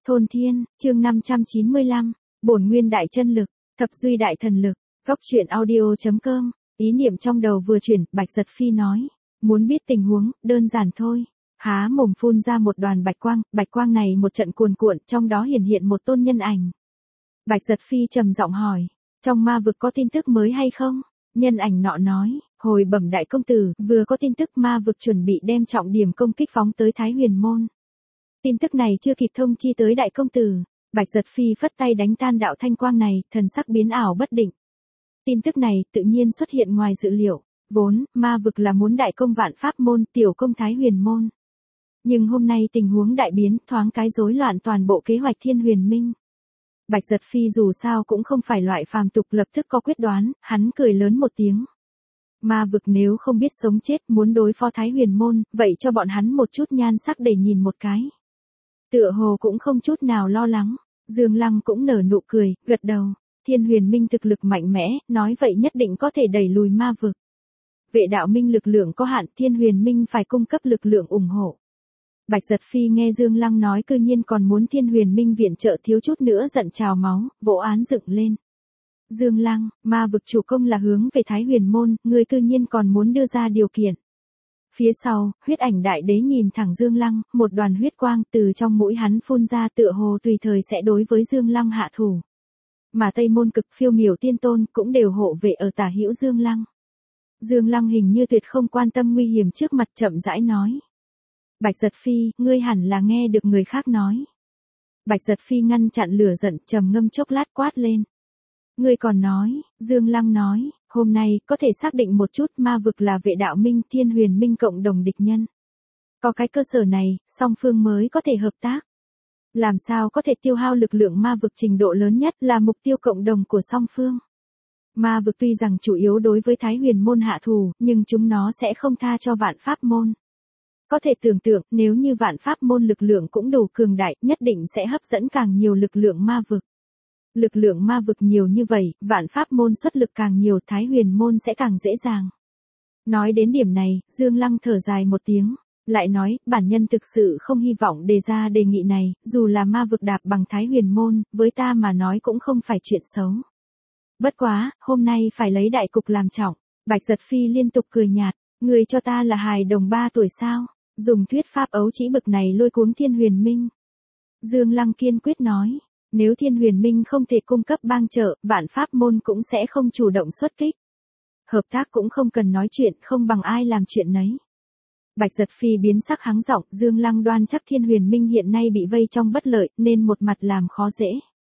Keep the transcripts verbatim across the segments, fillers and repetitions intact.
Thôn Thiên, chương năm trăm chín mươi lăm, Bổn Nguyên Đại Chân Lực, Thập Duy Đại Thần Lực, Góc truyện audio.com, ý niệm trong đầu vừa chuyển, Bạch Giật Phi nói, muốn biết tình huống, đơn giản thôi. Há mồm phun ra một đoàn bạch quang, bạch quang này một trận cuồn cuộn, trong đó hiển hiện một tôn nhân ảnh. Bạch Giật Phi trầm giọng hỏi, trong ma vực có tin tức mới hay không? Nhân ảnh nọ nói, hồi bẩm đại công tử, vừa có tin tức ma vực chuẩn bị đem trọng điểm công kích phóng tới Thái Huyền Môn. Tin tức này chưa kịp thông chi tới đại công tử, Bạch Giật Phi phất tay đánh tan đạo thanh quang này, thần sắc biến ảo bất định. Tin tức này tự nhiên xuất hiện ngoài dự liệu, vốn, ma vực là muốn đại công vạn pháp môn, tiểu công Thái Huyền Môn. Nhưng hôm nay tình huống đại biến, thoáng cái rối loạn toàn bộ kế hoạch Thiên Huyền Minh. Bạch Giật Phi dù sao cũng không phải loại phàm tục lập tức có quyết đoán, hắn cười lớn một tiếng. Ma vực nếu không biết sống chết muốn đối phó Thái Huyền Môn, vậy cho bọn hắn một chút nhan sắc để nhìn một cái. Tựa hồ cũng không chút nào lo lắng, Dương Lăng cũng nở nụ cười, gật đầu, Thiên Huyền Minh thực lực mạnh mẽ, nói vậy nhất định có thể đẩy lùi ma vực. Vệ đạo minh lực lượng có hạn, Thiên Huyền Minh phải cung cấp lực lượng ủng hộ. Bạch Giật Phi nghe Dương Lăng nói cư nhiên còn muốn Thiên Huyền Minh viện trợ thiếu chút nữa giận trào máu, vỗ án dựng lên. Dương Lăng, ma vực chủ công là hướng về Thái Huyền Môn, ngươi cư nhiên còn muốn đưa ra điều kiện. Phía sau, huyết ảnh đại đế nhìn thẳng Dương Lăng, một đoàn huyết quang từ trong mũi hắn phun ra tựa hồ tùy thời sẽ đối với Dương Lăng hạ thủ. Mà Tây Môn Cực Phiêu Miểu Tiên Tôn cũng đều hộ vệ ở tả hữu Dương Lăng. Dương Lăng hình như tuyệt không quan tâm nguy hiểm trước mặt, chậm rãi nói. Bạch Giật Phi, ngươi hẳn là nghe được người khác nói. Bạch Giật Phi ngăn chặn lửa giận, trầm ngâm chốc lát quát lên. Ngươi còn nói, Dương Lăng nói, hôm nay có thể xác định một chút ma vực là vệ đạo minh Thiên Huyền Minh cộng đồng địch nhân. Có cái cơ sở này, song phương mới có thể hợp tác. Làm sao có thể tiêu hao lực lượng ma vực trình độ lớn nhất là mục tiêu cộng đồng của song phương. Ma vực tuy rằng chủ yếu đối với Thái Huyền Môn hạ thù, nhưng chúng nó sẽ không tha cho Vạn Pháp Môn. Có thể tưởng tượng, nếu như Vạn Pháp Môn lực lượng cũng đủ cường đại, nhất định sẽ hấp dẫn càng nhiều lực lượng ma vực. Lực lượng ma vực nhiều như vậy, Vạn Pháp Môn xuất lực càng nhiều, Thái Huyền Môn sẽ càng dễ dàng. Nói đến điểm này, Dương Lăng thở dài một tiếng, lại nói, bản nhân thực sự không hy vọng đề ra đề nghị này, dù là ma vực đạp bằng Thái Huyền Môn, với ta mà nói cũng không phải chuyện xấu. Bất quá, hôm nay phải lấy đại cục làm trọng. Bạch Giật Phi liên tục cười nhạt, người cho ta là hài đồng ba tuổi sao, dùng thuyết pháp ấu trĩ bực này lôi cuống Thiên Huyền Minh. Dương Lăng kiên quyết nói, nếu Thiên Huyền Minh không thể cung cấp bang trợ, Vạn Pháp Môn cũng sẽ không chủ động xuất kích. Hợp tác cũng không cần nói chuyện, không bằng ai làm chuyện nấy. Bạch Giật Phi biến sắc hắng giọng, Dương Lăng đoan chắc Thiên Huyền Minh hiện nay bị vây trong bất lợi, nên một mặt làm khó dễ.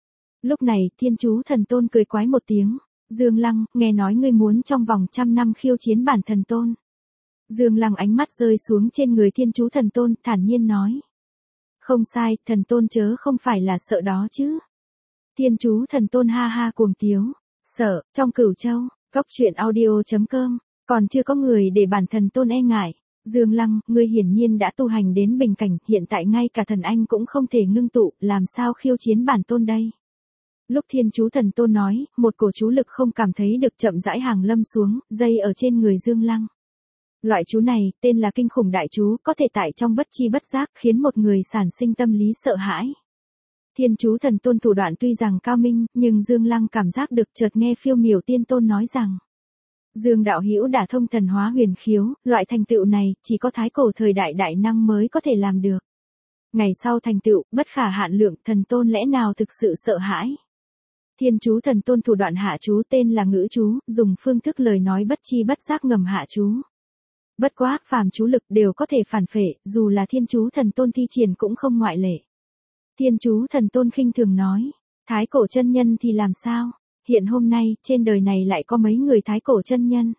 Lúc này, Thiên Chú Thần Tôn cười quái một tiếng, Dương Lăng, nghe nói ngươi muốn trong vòng trăm năm khiêu chiến bản thần tôn. Dương Lăng ánh mắt rơi xuống trên người Thiên Chú Thần Tôn, thản nhiên nói. Không sai, thần tôn chớ không phải là sợ đó chứ. Thiên Chú Thần Tôn ha ha cuồng tiếu, sợ, trong Cửu Châu, Góc truyện audio.com, còn chưa có người để bản thần tôn e ngại. Dương Lăng, ngươi hiển nhiên đã tu hành đến bình cảnh, hiện tại ngay cả thần anh cũng không thể ngưng tụ, làm sao khiêu chiến bản tôn đây? Lúc Thiên Chú Thần Tôn nói, một cổ chú lực không cảm thấy được chậm rãi hàng lâm xuống, dây ở trên người Dương Lăng. Loại chú này, tên là kinh khủng đại chú, có thể tại trong bất chi bất giác khiến một người sản sinh tâm lý sợ hãi. Thiên Chú Thần Tôn thủ đoạn tuy rằng cao minh, nhưng Dương Lăng cảm giác được chợt nghe Phiêu Miểu Tiên Tôn nói rằng. Dương đạo hữu đả thông thần hóa huyền khiếu, loại thành tựu này, chỉ có thái cổ thời đại đại năng mới có thể làm được. Ngày sau thành tựu, bất khả hạn lượng, thần tôn lẽ nào thực sự sợ hãi. Thiên Chú Thần Tôn thủ đoạn hạ chú tên là ngữ chú, dùng phương thức lời nói bất chi bất giác ngầm hạ chú. Bất quá, phàm chú lực đều có thể phản phệ, dù là Thiên Chú Thần Tôn thi triển cũng không ngoại lệ. Thiên Chú Thần Tôn khinh thường nói, thái cổ chân nhân thì làm sao? Hiện hôm nay, trên đời này lại có mấy người thái cổ chân nhân.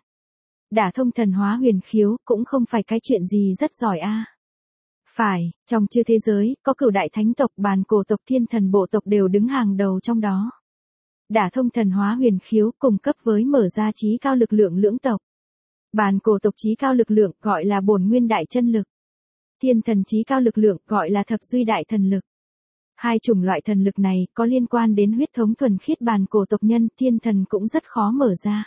Đả thông thần hóa huyền khiếu, cũng không phải cái chuyện gì rất giỏi a. À. Phải, trong chư thế giới, có cửu đại thánh tộc, bàn cổ tộc, thiên thần bộ tộc đều đứng hàng đầu trong đó. Đả thông thần hóa huyền khiếu, cùng cấp với mở ra trí cao lực lượng lưỡng tộc. Bàn cổ tộc trí cao lực lượng, gọi là bổn nguyên đại chân lực. Thiên thần trí cao lực lượng, gọi là thập duy đại thần lực. Hai chủng loại thần lực này, có liên quan đến huyết thống thuần khiết bàn cổ tộc nhân, thiên thần cũng rất khó mở ra.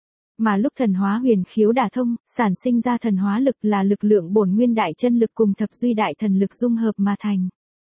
Mà lúc thần hóa huyền khiếu đả thông, sản sinh ra thần hóa lực là lực lượng bổn nguyên đại chân lực cùng thập duy đại thần lực dung hợp mà thành.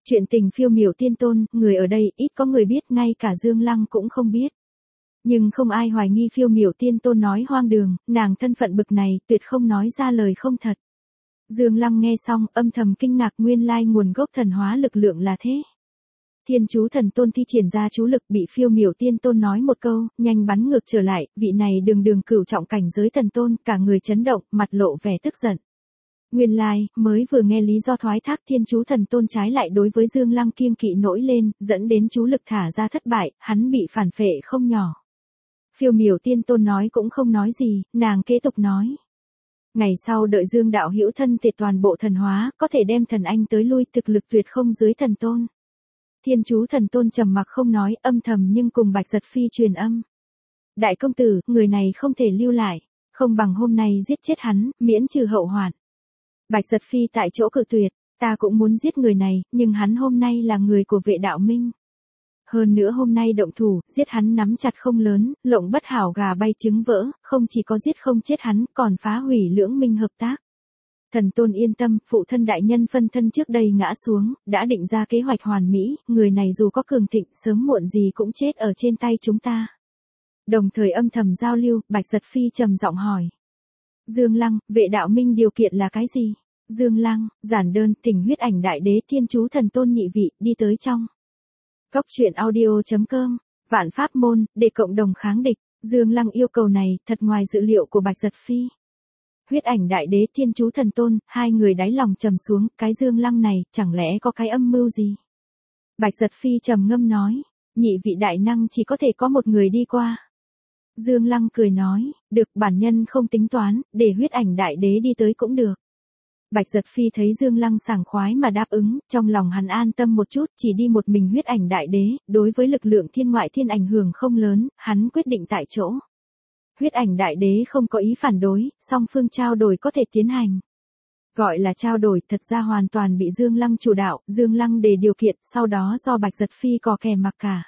Chuyện tình phiêu miểu tiên tôn, người ở đây ít có người biết, ngay cả Dương Lăng cũng không biết. Nhưng không ai hoài nghi phiêu miểu tiên tôn nói hoang đường, nàng thân phận bực này, tuyệt không nói ra lời không thật. Dương Lăng nghe xong, âm thầm kinh ngạc, nguyên lai nguồn gốc thần hóa lực lượng là thế. Thiên chú thần tôn thi triển ra chú lực, bị phiêu miểu tiên tôn nói một câu, nhanh bắn ngược trở lại, vị này đường đường cửu trọng cảnh giới thần tôn, cả người chấn động, mặt lộ vẻ tức giận. Nguyên lai, mới vừa nghe lý do thoái thác thiên chú thần tôn trái lại đối với Dương Lăng kiêng kỵ nổi lên, dẫn đến chú lực thả ra thất bại, hắn bị phản phệ không nhỏ. Phiêu miểu tiên tôn nói cũng không nói gì, nàng kế tục nói. Ngày sau đợi Dương đạo hữu thân thể toàn bộ thần hóa, có thể đem thần anh tới lui, thực lực tuyệt không dưới thần tôn. Thiên chú thần tôn trầm mặc không nói, âm thầm nhưng cùng Bạch Giật Phi truyền âm. Đại công tử, người này không thể lưu lại, không bằng hôm nay giết chết hắn, miễn trừ hậu hoạn. Bạch Giật Phi tại chỗ cự tuyệt, ta cũng muốn giết người này, nhưng hắn hôm nay là người của vệ đạo minh. Hơn nữa hôm nay động thủ, giết hắn nắm chặt không lớn, lộng bất hảo gà bay trứng vỡ, không chỉ có giết không chết hắn, còn phá hủy lưỡng minh hợp tác. Thần tôn yên tâm, phụ thân đại nhân phân thân trước đây ngã xuống, đã định ra kế hoạch hoàn mỹ, người này dù có cường thịnh, sớm muộn gì cũng chết ở trên tay chúng ta. Đồng thời âm thầm giao lưu, Bạch Giật Phi trầm giọng hỏi. Dương Lăng, vệ đạo minh điều kiện là cái gì? Dương Lăng, giản đơn, thỉnh huyết ảnh đại đế thiên chú thần tôn nhị vị, đi tới trong. Cốc truyện audio chấm com, vạn pháp môn, để cộng đồng kháng địch. Dương Lăng yêu cầu này, thật ngoài dự liệu của Bạch Giật Phi. Huyết ảnh đại đế thiên chú thần tôn, hai người đáy lòng trầm xuống, cái Dương Lăng này, chẳng lẽ có cái âm mưu gì? Bạch Giật Phi trầm ngâm nói, nhị vị đại năng chỉ có thể có một người đi qua. Dương Lăng cười nói, được, bản nhân không tính toán, để huyết ảnh đại đế đi tới cũng được. Bạch Giật Phi thấy Dương Lăng sảng khoái mà đáp ứng, trong lòng hắn an tâm một chút, chỉ đi một mình huyết ảnh đại đế, đối với lực lượng thiên ngoại thiên ảnh hưởng không lớn, hắn quyết định tại chỗ. Huyết ảnh đại đế không có ý phản đối, song phương trao đổi có thể tiến hành. Gọi là trao đổi, thật ra hoàn toàn bị Dương Lăng chủ đạo, Dương Lăng đề điều kiện, sau đó do Bạch Giật Phi cò kè mặc cả.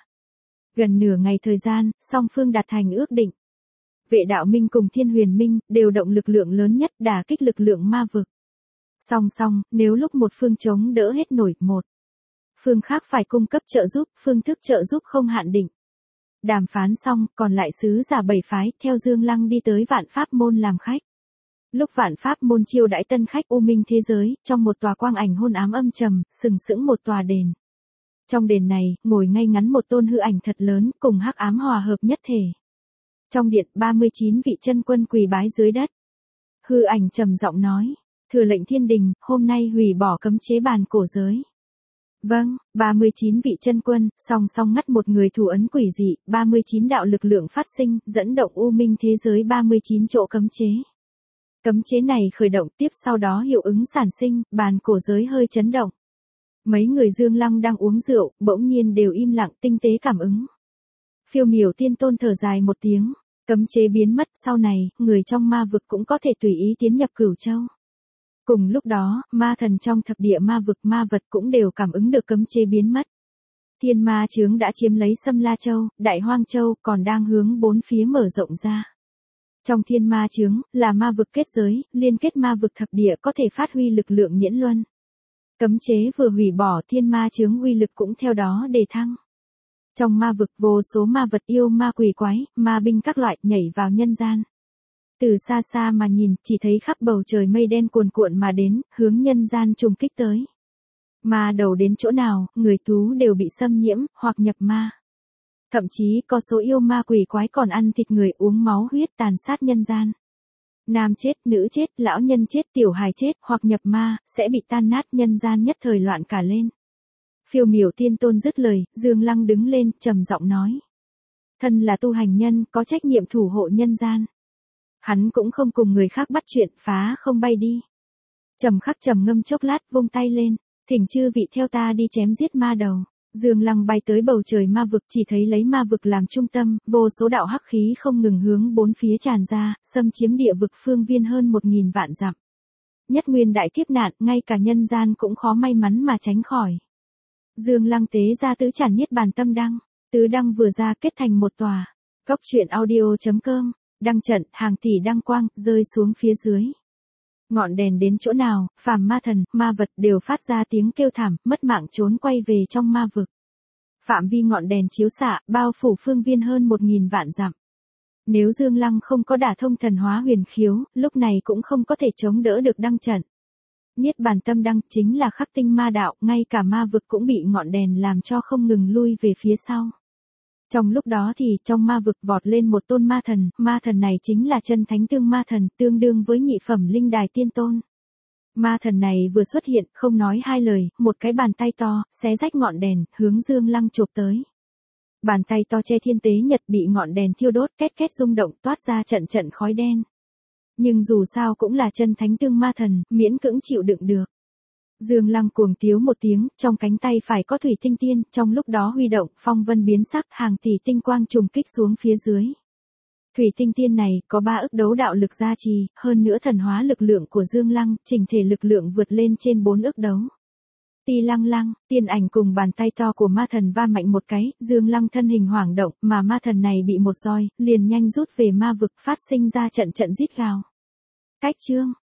Gần nửa ngày thời gian, song phương đạt thành ước định. Vệ đạo minh cùng thiên huyền minh, đều động lực lượng lớn nhất, đả kích lực lượng ma vực. Song song, nếu lúc một phương chống đỡ hết nổi, một phương khác phải cung cấp trợ giúp, phương thức trợ giúp không hạn định. Đàm phán xong, còn lại sứ giả bảy phái, theo Dương Lăng đi tới vạn pháp môn làm khách. Lúc vạn pháp môn chiêu đãi tân khách u minh thế giới, trong một tòa quang ảnh hôn ám âm trầm, sừng sững một tòa đền. Trong đền này, ngồi ngay ngắn một tôn hư ảnh thật lớn, cùng hắc ám hòa hợp nhất thể. Trong điện, ba mươi chín vị chân quân quỳ bái dưới đất. Hư ảnh trầm giọng nói, thừa lệnh thiên đình, hôm nay hủy bỏ cấm chế bàn cổ giới. Vâng, ba mươi chín vị chân quân, song song ngắt một người thủ ấn quỷ dị, ba mươi chín đạo lực lượng phát sinh, dẫn động u minh thế giới ba mươi chín chỗ cấm chế. Cấm chế này khởi động tiếp sau đó hiệu ứng sản sinh, bàn cổ giới hơi chấn động. Mấy người Dương Lăng đang uống rượu, bỗng nhiên đều im lặng, tinh tế cảm ứng. Phiêu miểu tiên tôn thở dài một tiếng, cấm chế biến mất, sau này, người trong ma vực cũng có thể tùy ý tiến nhập Cửu Châu. Cùng lúc đó, ma thần trong thập địa ma vực ma vật cũng đều cảm ứng được cấm chế biến mất. Thiên ma chướng đã chiếm lấy Sâm La Châu, Đại Hoang Châu, còn đang hướng bốn phía mở rộng ra. Trong thiên ma chướng, là ma vực kết giới, liên kết ma vực thập địa có thể phát huy lực lượng nhiễn luân. Cấm chế vừa hủy bỏ, thiên ma chướng uy lực cũng theo đó đề thăng. Trong ma vực vô số ma vật yêu ma quỷ quái, ma binh các loại nhảy vào nhân gian. Từ xa xa mà nhìn, chỉ thấy khắp bầu trời mây đen cuồn cuộn mà đến, hướng nhân gian trùng kích tới. Ma đầu đến chỗ nào, người thú đều bị xâm nhiễm, hoặc nhập ma. Thậm chí có số yêu ma quỷ quái còn ăn thịt người, uống máu huyết, tàn sát nhân gian. Nam chết, nữ chết, lão nhân chết, tiểu hài chết, hoặc nhập ma, sẽ bị tan nát, nhân gian nhất thời loạn cả lên. Phiêu miểu tiên tôn dứt lời, Dương Lăng đứng lên, trầm giọng nói. Thân là tu hành nhân, có trách nhiệm thủ hộ nhân gian. Hắn cũng không cùng người khác bắt chuyện, phá không bay đi. Trầm khắc trầm ngâm chốc lát, vung tay lên, thỉnh chư vị theo ta đi chém giết ma đầu. Dương Lăng bay tới bầu trời ma vực, chỉ thấy lấy ma vực làm trung tâm, vô số đạo hắc khí không ngừng hướng bốn phía tràn ra, xâm chiếm địa vực phương viên hơn một nghìn vạn dặm. Nhất nguyên đại kiếp nạn, ngay cả nhân gian cũng khó may mắn mà tránh khỏi. Dương Lăng tế ra tứ trảm niết bàn tâm đăng, tứ đăng vừa ra kết thành một tòa. Cốc truyện audio chấm com, đăng trận, hàng tỷ đăng quang, rơi xuống phía dưới. Ngọn đèn đến chỗ nào, phàm ma thần, ma vật đều phát ra tiếng kêu thảm, mất mạng trốn quay về trong ma vực. Phạm vi ngọn đèn chiếu xạ, bao phủ phương viên hơn một nghìn vạn dặm. Nếu Dương Lăng không có đả thông thần hóa huyền khiếu, lúc này cũng không có thể chống đỡ được đăng trận. Niết bàn tâm đăng chính là khắc tinh ma đạo, ngay cả ma vực cũng bị ngọn đèn làm cho không ngừng lui về phía sau. Trong lúc đó thì trong ma vực vọt lên một tôn ma thần, ma thần này chính là chân thánh tương ma thần, tương đương với nhị phẩm linh đài tiên tôn. Ma thần này vừa xuất hiện, không nói hai lời, một cái bàn tay to, xé rách ngọn đèn, hướng Dương Lăng chộp tới. Bàn tay to che thiên tế nhật bị ngọn đèn thiêu đốt, két két rung động, toát ra trận trận khói đen. Nhưng dù sao cũng là chân thánh tương ma thần, miễn cưỡng chịu đựng được. Dương Lăng cuồng tiếu một tiếng, trong cánh tay phải có thủy tinh tiên, trong lúc đó huy động, phong vân biến sắc, hàng tỷ tinh quang trùng kích xuống phía dưới. Thủy tinh tiên này có ba ức đấu đạo lực gia trì, hơn nữa thần hóa lực lượng của Dương Lăng, chỉnh thể lực lượng vượt lên trên bốn ức đấu. Ti lăng lăng, tiên ảnh cùng bàn tay to của ma thần va mạnh một cái, Dương Lăng thân hình hoảng động, mà ma thần này bị một roi, liền nhanh rút về ma vực, phát sinh ra trận trận rít gào. Cách chương,